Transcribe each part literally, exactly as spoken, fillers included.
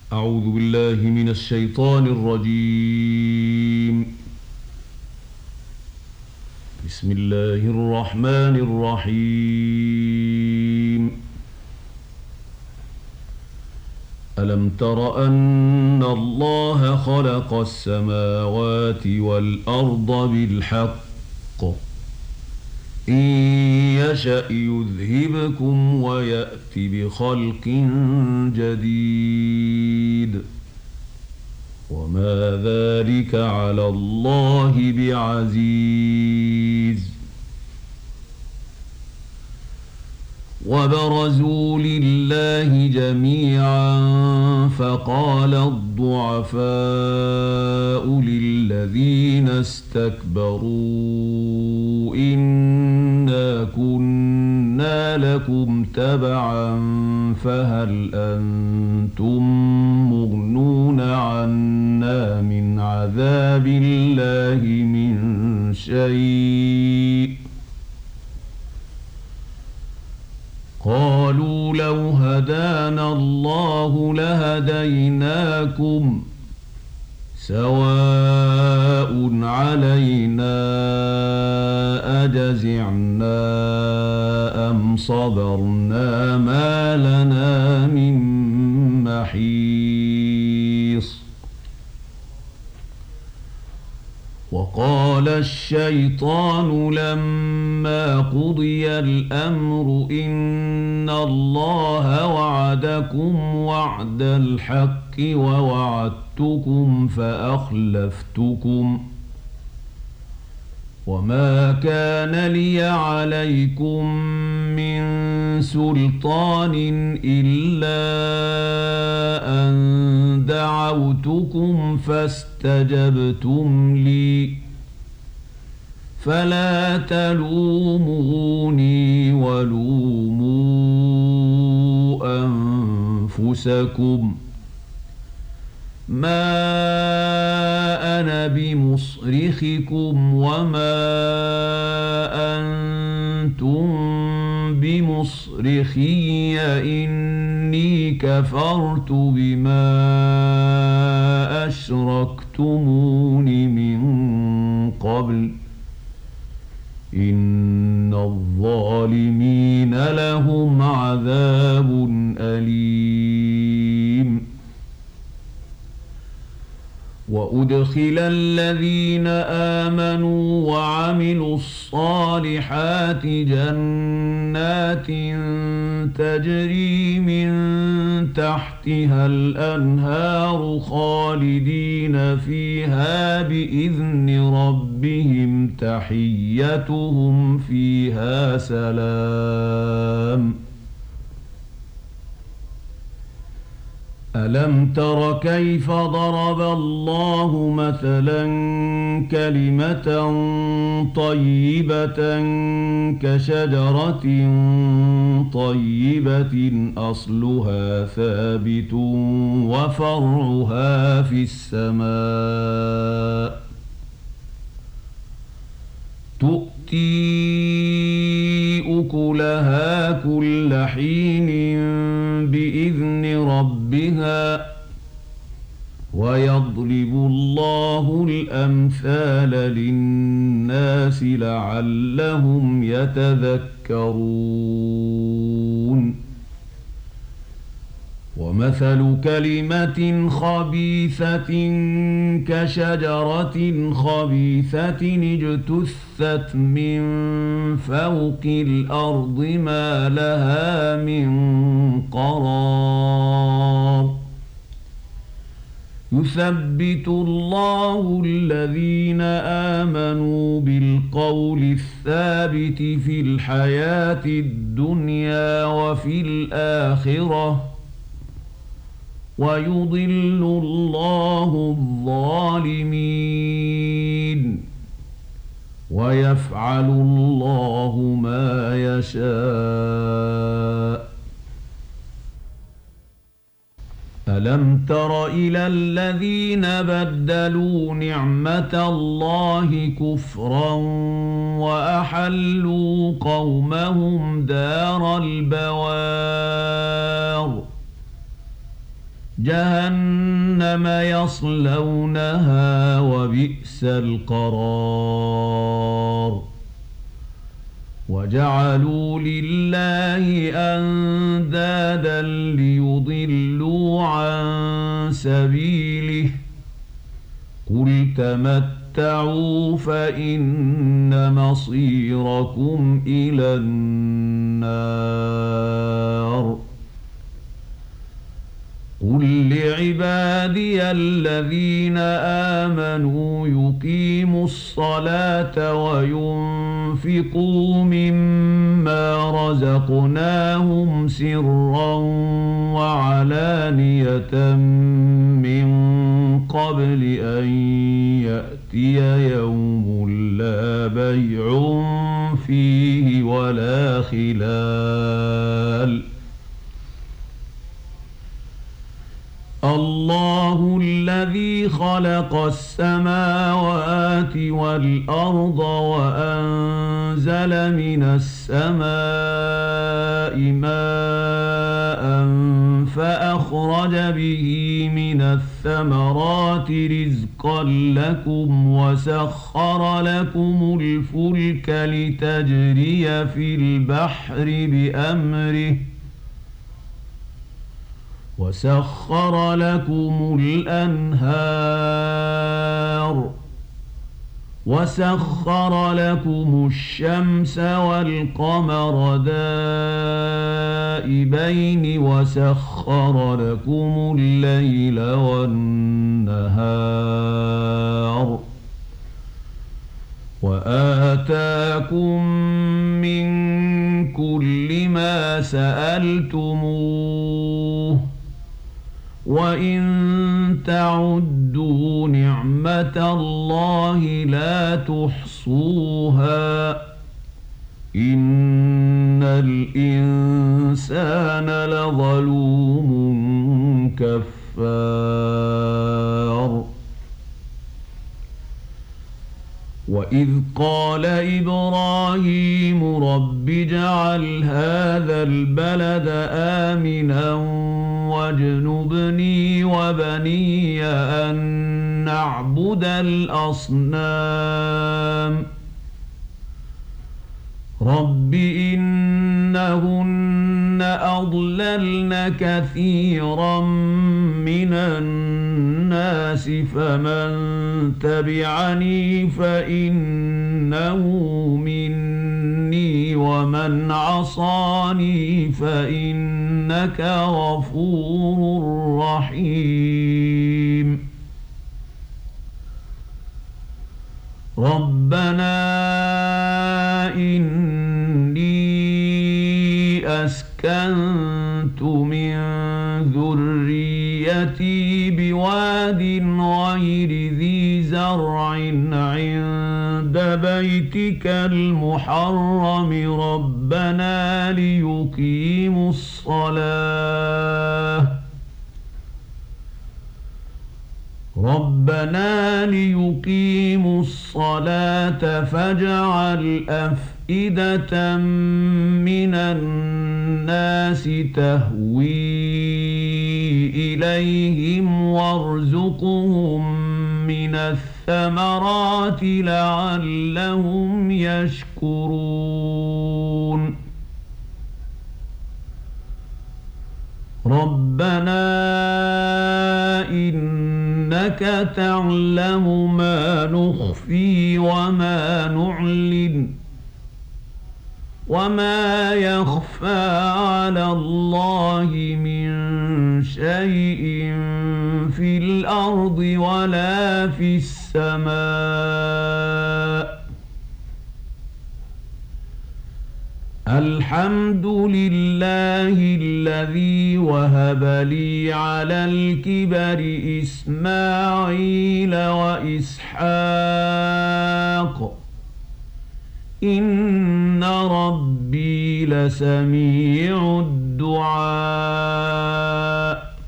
أعوذ بالله من الشيطان الرجيم. بسم الله الرحمن الرحيم. ألم تر أن الله خلق السماوات والأرض بالحق إن يشأ يذهبكم ويأت بخلق جديد وما ذلك على الله بعزيز. وبرزوا لله جميعا فقال الضعفاء للذين استكبروا إنا كنا لكم تبعا فهل أنتم مغنون عنا من عذاب الله من شيء؟ قالوا لو هدانا الله لهديناكم سواء علينا أجزعنا أم صبرنا ما لنا من محيص. وقال الشيطان لما قضي الأمر إن الله وعدكم وعد الحق ووعدتكم فأخلفتكم وما كان لي عليكم من سلطان إلا أن دعوتكم فاستجبتم لي فلا تلوموني ولوموا أنفسكم ما أنا بمصرخكم وما أنتم بمصرخي إني كفرت بما أشركتمون من قبل إن الظالمين لهم عذاب أليم. وأدخل الذين آمنوا وعملوا الصالحات جنات تجري من تحتها الأنهار خالدين فيها بإذن ربهم تحيتهم فيها سلام. ألم تر كيف ضرب الله مثلا كلمة طيبة كشجرة طيبة أصلها ثابت وفرعها في السماء تؤتي أكلها كل حين بإذن ربها ويضرب الله الأمثال للناس لعلهم يتذكرون. ومثل كلمة خبيثة كشجرة خبيثة اجتثت من فوق الأرض ما لها من قرار. يثبت الله الذين آمنوا بالقول الثابت في الحياة الدنيا وفي الآخرة ويضل الله الظالمين ويفعل الله ما يشاء. ألم تر إلى الذين بدلوا نعمة الله كفرا وأحلوا قومهم دار البوار جهنم يصلونها وبئس القرار وجعلوا لله أندادا ليضلوا عن سبيله قل تمتعوا فإن مصيركم إلى النار قل لعبادي الذين آمنوا يقيموا الصلاة وينفقوا مما رزقناهم سرا وعلانية من قبل أن يأتي يوم لا بيع فيه ولا خلال الله الذي خلق السماوات والأرض وأنزل من السماء ماء فأخرج به من الثمرات رزقا لكم وسخر لكم الفلك لتجري في البحر بأمره وسخر لكم الأنهار وسخر لكم الشمس والقمر دائبين وسخر لكم الليل والنهار وآتاكم من كل ما سألتموه وإن تعدوا نعمة الله لا تحصوها إن الإنسان لظلوم كفار وإذ قال إبراهيم رب اجعل هذا البلد آمنا واجنبني وبني أن نعبد الأصنام رب إنهن أضللن كثيرا من الناس فمن تبعني فإنه مني ومن عصاني فإنك غفور رحيم ربنا إني أسكنت من ذريتي بواد غير ذي زرع عند بيتك المحرم ربنا ليقيموا الصلاة ربنا ليقيموا الصلاة فاجعل أفئدة من الناس تهوي إليهم وارزقهم من الثمرات لعلهم يشكرون ربنا إنك تعلم ما نخفي وما نعلن وما يخفى على الله من شيء في الأرض ولا في السماء الحمد لله الذي وهب لي على الكبر إسماعيل وإسحاق إن ربي لسميع الدعاء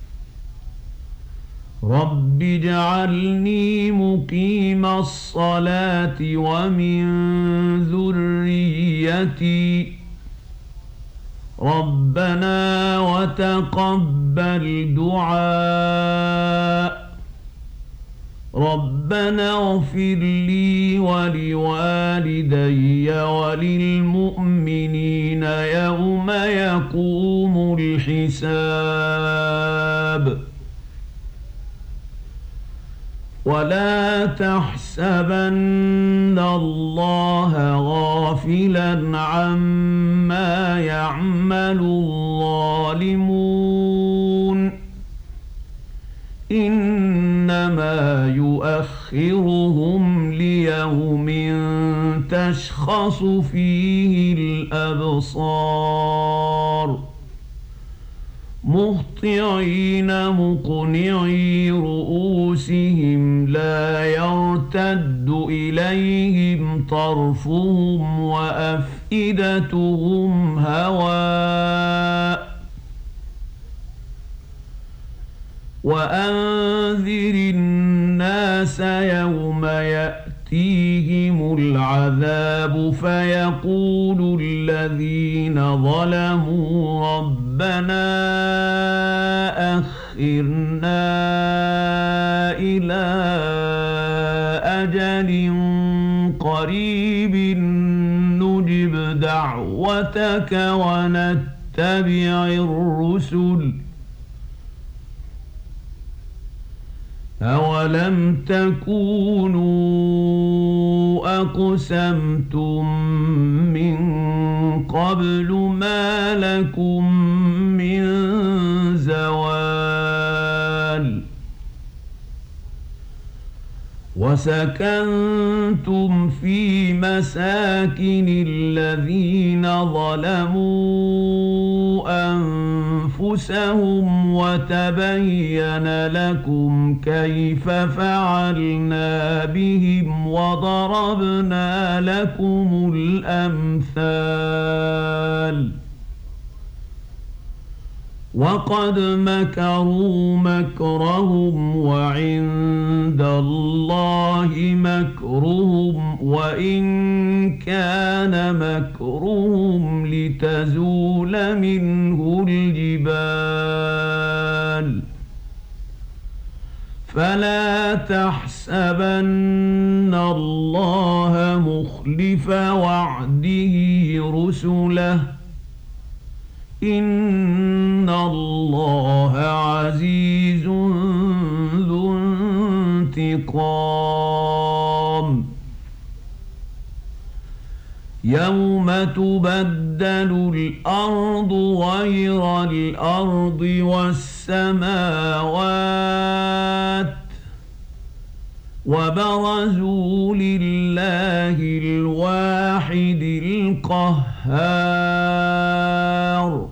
رب اجعلني مقيم الصلاة ومن ذريتي ربنا وتقبل دعاء ربنا اغفر لي ولوالدي وللمؤمنين يوم يقوم الحساب ولا تحسبن الله غافلا عما يعمل الظالمون إنما يؤخرهم ليوم تشخص فيه الأبصار مهطعين مقنعي رؤوسهم لا يرتد إليهم طرفهم وأفئدتهم هواء وأنذر الناس يوم يأتيهم العذاب فيقول الذين ظلموا ربنا أخرنا إلى أجل قريب نجب دعوتك ونتبع الرسل أولم تكونوا أقسمتم من قبل ما لكم من زوال وسكنتم في مساكن الذين ظلموا أنفسهم وتبين لكم كيف فعلنا بهم وضربنا لكم الأمثال وقد مكروا مكرهم وعند الله مكرهم وإن كان مكرهم لتزول منه الجبال فلا تحسبن الله مخلف وعده رسله إن الله عزيز ذو انتقام يوم تبدل الأرض غير الأرض والسماوات وبرزوا لله الواحد القهار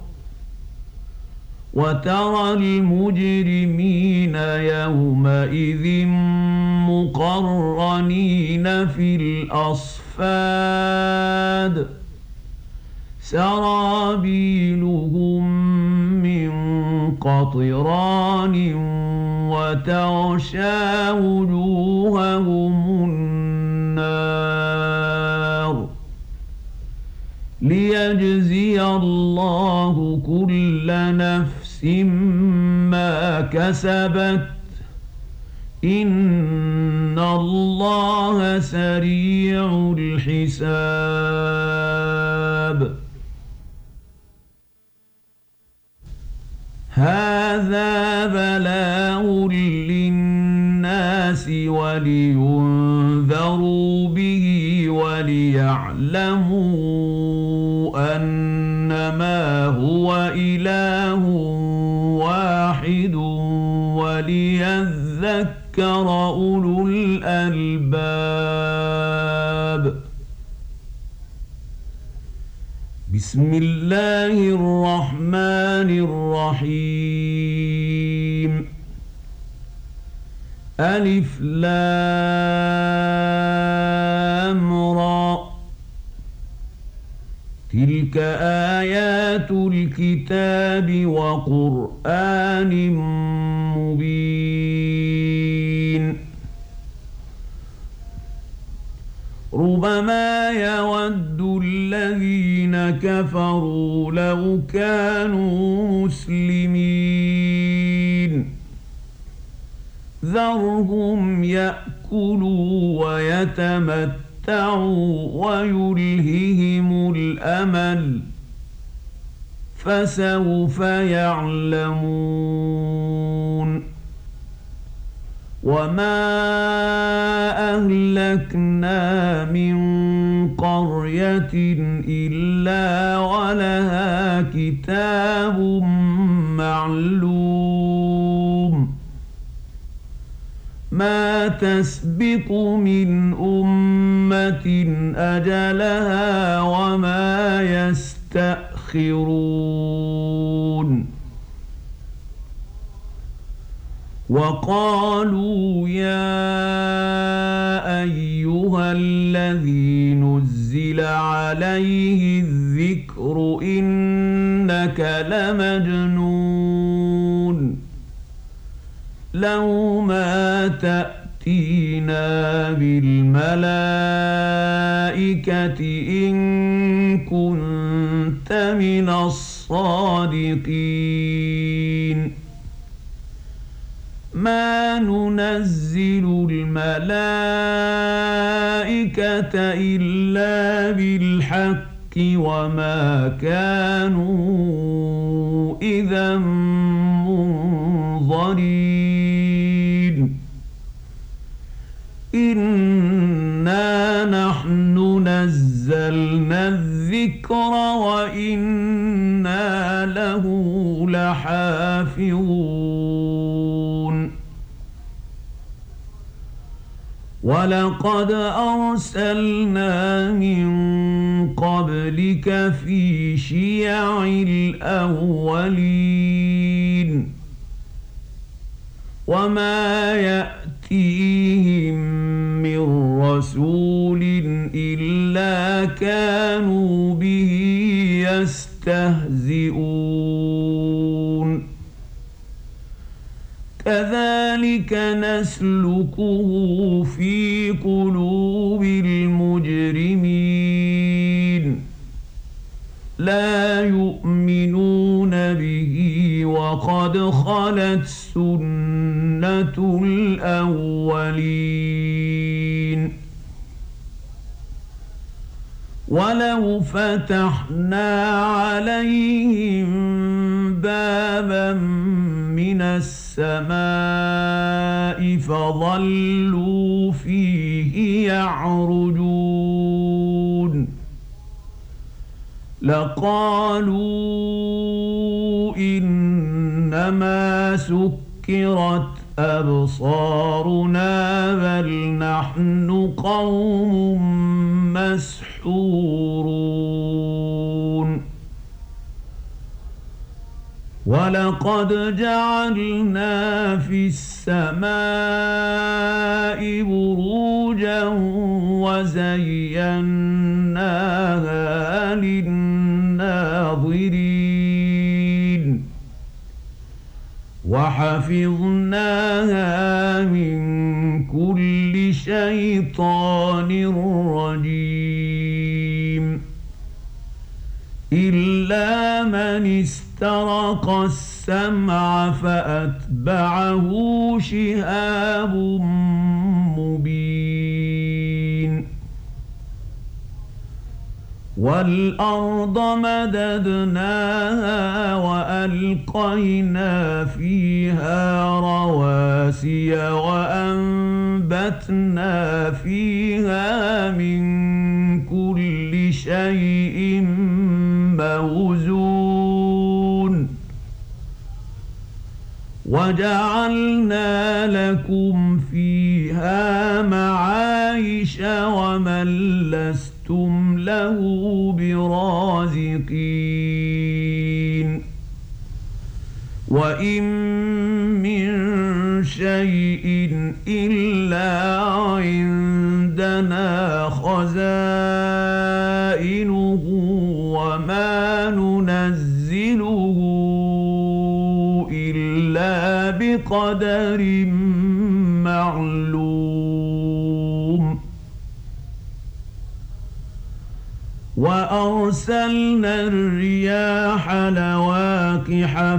وترى المجرمين يومئذ مقرنين في الأصفاد سرابيلهم من قطران وتغشى وجوههم النار ليجزي الله كل نفس ما كسبت إن الله سريع الحساب هذا بلاغ للناس ولينذروا به وليعلموا أنما هو إله واحد وليذكر أولو الألباب بسم الله الرحمن الرحيم ألف لام را تلك آيات الكتاب وقرآن مبين ربما يود الذين كفروا لو كانوا مسلمين ذرهم يأكلوا ويتمتعوا ويلههم الأمل فسوف يعلمون وما أهلكنا من قرية إلا ولها كتاب معلوم ما تسبق من أمة أجلها وما يستأخرون وقالوا يا أيها الذي نزل عليه الذكر إنك لمجنون لو ما تأتينا بالملائكة إن كنت من الصادقين ما ننزل الملائكة إلا بالحق وما كانوا إذا منظرين إنا نحن نزلنا الذكر وإنا له لحافظون ولقد أرسلنا من قبلك في شيع الأولين وما يأتيهم من رسول إلا كانوا به يستهزئون كذلك نسلكه في قلوب المجرمين لا يؤمنون به وقد خلت سنة الأولين ولو فتحنا عليهم بابا من السماء فظلوا فيه يعرجون لقالوا إنما سكرت أبصارنا بل نحن قوم مسحورون ولقد جعلنا في السماء بروجا وزيناها للناظرين وحفظناها من كل شيطان رجيم إلا من استرق السمع فأتبعه شهاب مبين والأرض مددناها وألقينا فيها رواسي وأنبتنا فيها من كل شيء موزون وجعلنا لكم فيها معايش ومن لستم له برازقين وإن من شيء إلا عندنا خزائنه وما ننزله إلا بقدر معلوم وأرسلنا الرياح لواقح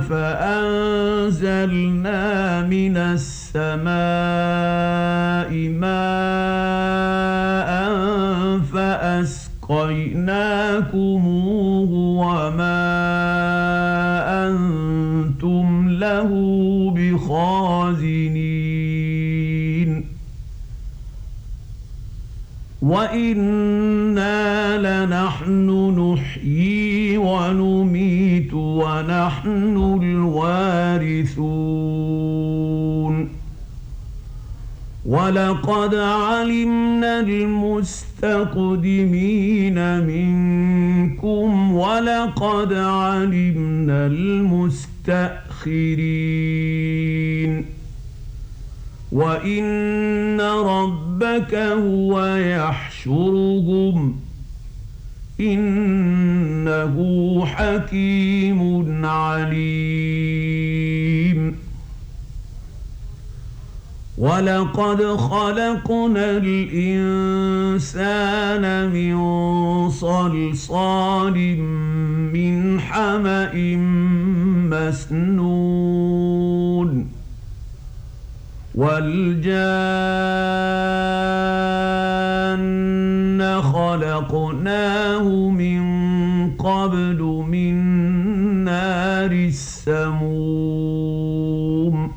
فأنزلنا من السماء ماء فأسقيناكموه وما أنتم له بخازنين وإنا لنحن نحيي ونميت ونحن الوارثون ولقد علمنا المستقدمين منكم ولقد علمنا المستأخرين وإن ربك هو يحشرهم إنه حكيم عليم ولقد خلقنا الإنسان من صلصال من حمأ مسنون والجان خلقناه من قبل من نار السموم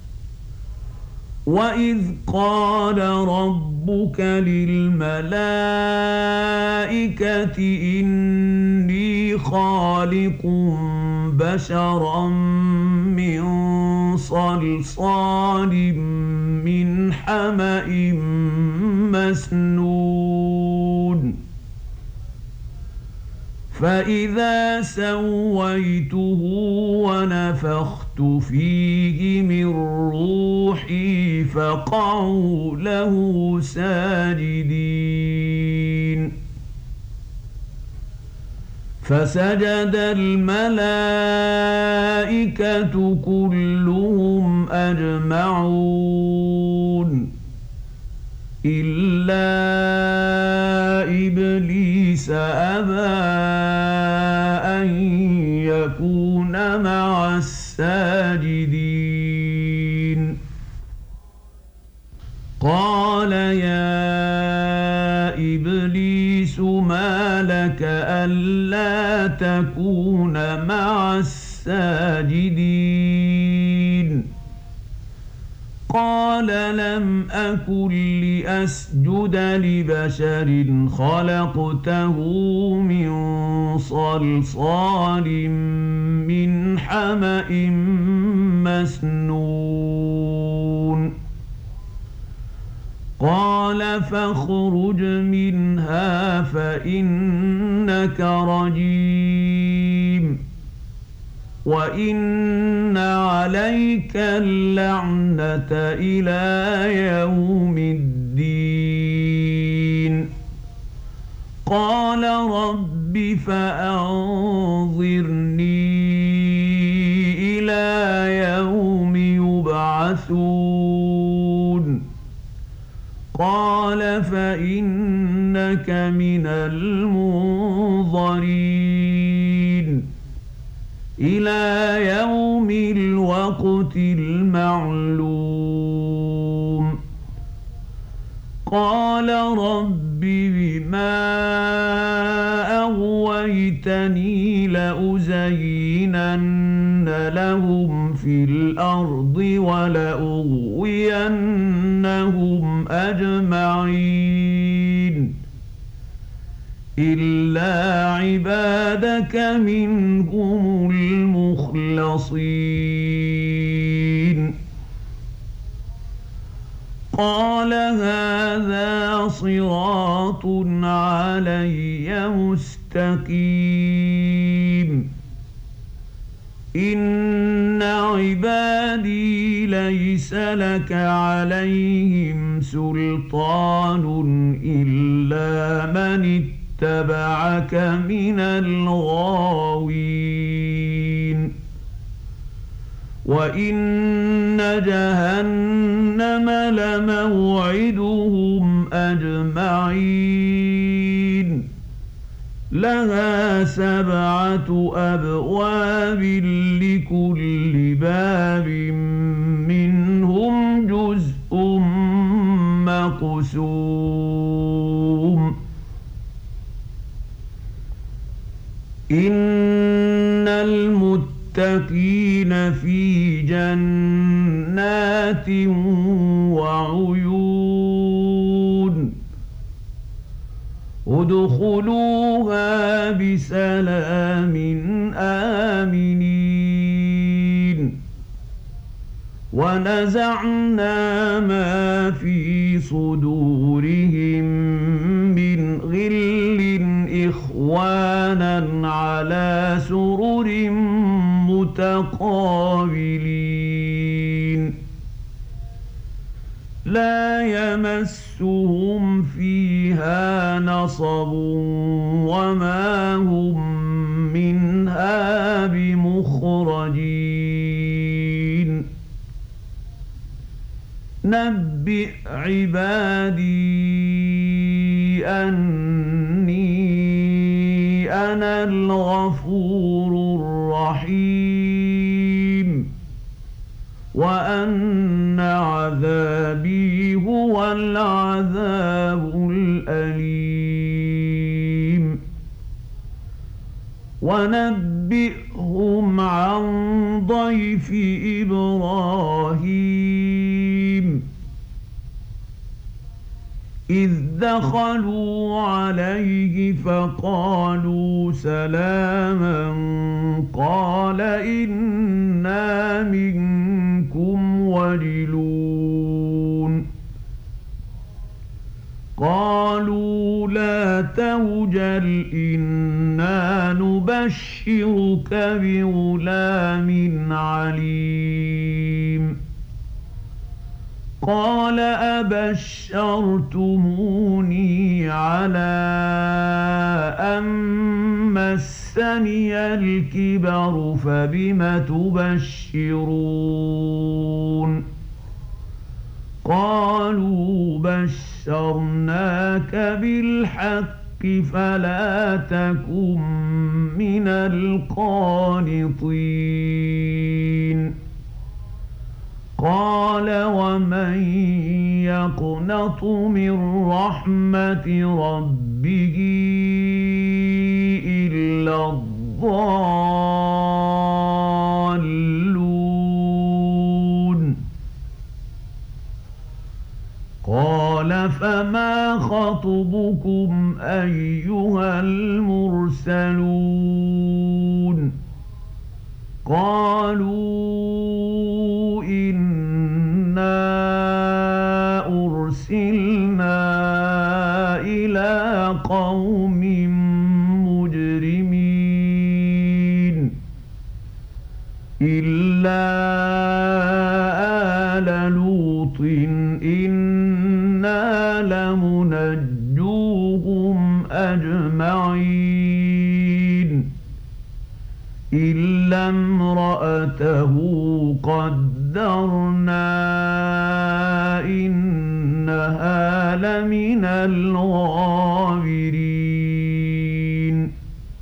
وإذ قال ربك للملائكة إني خالق بشرا من صلصال من حمأ مسنون فإذا سويته ونفخت فيه من روحي فقعوا له ساجدين فسجد الملائكة كلهم أجمعون إلا إبليس أبى أن يكون مع الساجدين قال يا إبليس ما لك ألا تكون مع الساجدين قال لم أكن لأسجد لبشر خلقته من صلصال من حمأ مسنون قال فاخرج منها فإنك رجيم وإن عليك اللعنة إلى يوم الدين قال رب فأنظرني إلى يوم يبعثون قال فإنك من المنظرين إلى يوم الوقت المعلوم قال رب بما أغويتني لأزينن لهم في الأرض ولأغوينهم أجمعين إلا عبادك منهم المخلصين قال هذا صراط علي مستقيم إن عبادي ليس لك عليهم سلطان إلا من اتبعك من الغاوين وإن جهنم لموعدهم أجمعين لها سبعة أبواب لكل باب منهم جزء مقسوم إن المتقين في جنات وعيون ادخلوها بسلام آمنين ونزعنا ما في صدورهم من غل إخوانا على سرر متقابلين لا يمسهم فيها نصب وما هم منها بمخرجين نبئ عبادي أني أنا الغفور الرحيم وأن عذابي هو العذاب الأليم ونبئهم عن ضيف إبراهيم إذ دخلوا عليه فقالوا سلاما قال إنا منكم وجلون قالوا لا توجل إنا نبشرك بغلام عليم قال أبشرتموني على أن مسني الكبر فبم تبشرون قالوا بشرناك بالحق فلا تكن من القانطين قال ومن يقنط من رحمة ربه إلا الضالون قال فما خطبكم أيها المرسلون قالوا إنا أرسلنا إلى قوم مجرمين إلا آل لوط إنا لمنجوهم أجمعين إلا امرأته قدرنا إنها لمن الغابرين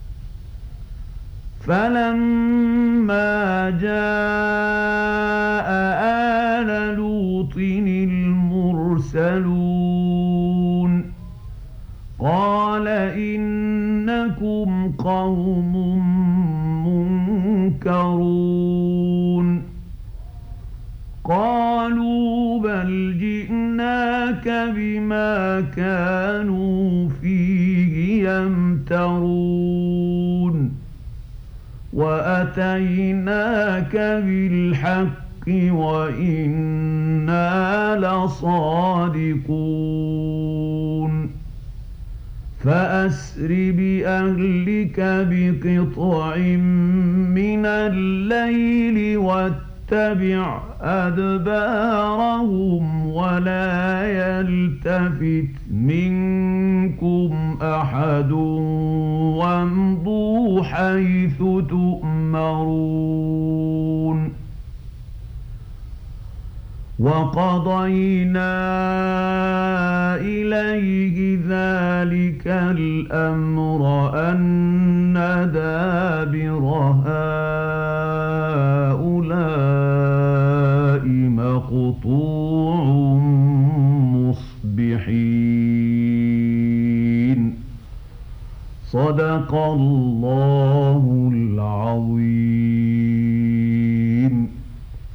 فلما جاء آل لوط المرسلون قال إنكم قوم منكرون قالوا بل جئناك بما كانوا فيه يمترون وأتيناك بالحق وإنا لصادقون فأسر بأهلك بقطع من الليل واتبع أدبارهم ولا يلتفت منكم أحد وامضوا حيث تؤمرون وقضينا إليه ذلك الأمر أن دابر هؤلاء مقطوع مصبحين. صدق الله العظيم.